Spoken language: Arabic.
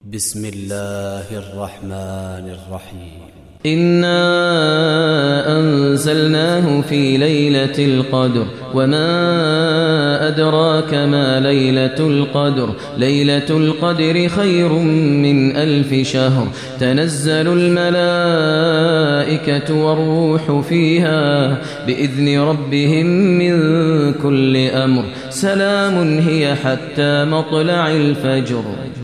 بسم الله الرحمن الرحيم. إنا أنزلناه في ليلة القدر وما أدراك ما ليلة القدر ليلة القدر خير من 1000 شهر تنزل الملائكة والروح فيها بإذن ربهم من كل أمر سلام هي حتى مطلع الفجر.